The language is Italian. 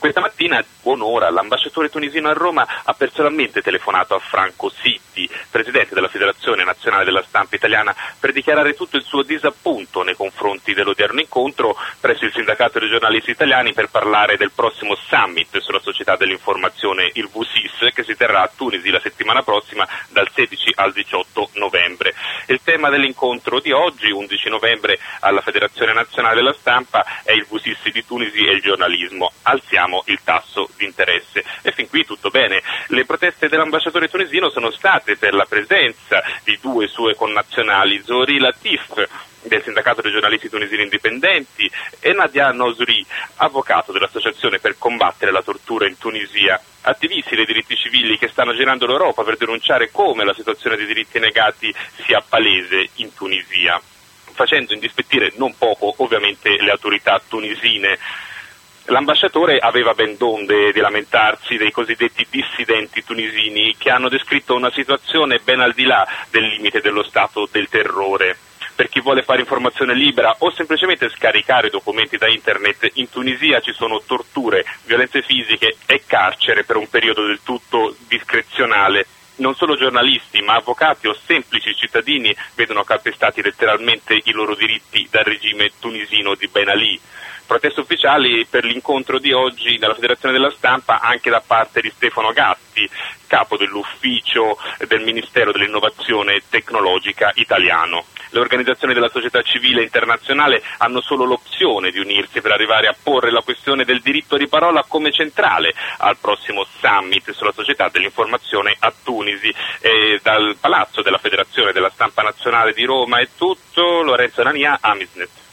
Questa mattina, buon'ora, l'ambasciatore tunisino a Roma ha personalmente telefonato a Franco Sitti, presidente della Federazione Nazionale della Stampa Italiana, per dichiarare tutto il suo disappunto nei confronti dell'odierno incontro presso il Sindacato dei giornalisti italiani per parlare del prossimo summit sulla società dell'informazione, il VSIS, che si terrà a Tunisi la settimana prossima dal 16 al 18 novembre. Il tema dell'incontro di oggi, 11 novembre, alla Federazione Nazionale della Stampa è il VSIS di Tunisi e il giornalismo. Alziamo il tasso di interesse. E fin qui tutto bene. Le proteste dell'ambasciatore tunisino sono state per la presenza di due sue connazionali, Zohri Latif, del Sindacato dei giornalisti tunisini indipendenti, e Nadia Nosri, avvocato dell'Associazione per combattere la tortura in Tunisia. Attivisti dei diritti civili che stanno girando l'Europa per denunciare come la situazione dei diritti negati sia palese in Tunisia, facendo indispettire non poco ovviamente le autorità tunisine. L'ambasciatore aveva ben donde di lamentarsi dei cosiddetti dissidenti tunisini che hanno descritto una situazione ben al di là del limite dello stato del terrore. Per chi vuole fare informazione libera o semplicemente scaricare documenti da internet, in Tunisia ci sono torture, violenze fisiche e carcere per un periodo del tutto discrezionale. Non solo giornalisti, ma avvocati o semplici cittadini vedono calpestati letteralmente i loro diritti dal regime tunisino di Ben Ali. Proteste ufficiali per l'incontro di oggi dalla Federazione della Stampa anche da parte di Stefano Gatti, capo dell'ufficio del Ministero dell'Innovazione Tecnologica italiano. Le organizzazioni della società civile internazionale hanno solo l'opzione di unirsi per arrivare a porre la questione del diritto di parola come centrale al prossimo summit sulla società dell'informazione a Tunisi. E dal Palazzo della Federazione della Stampa Nazionale di Roma è tutto. Lorenzo Nania, Amisnet.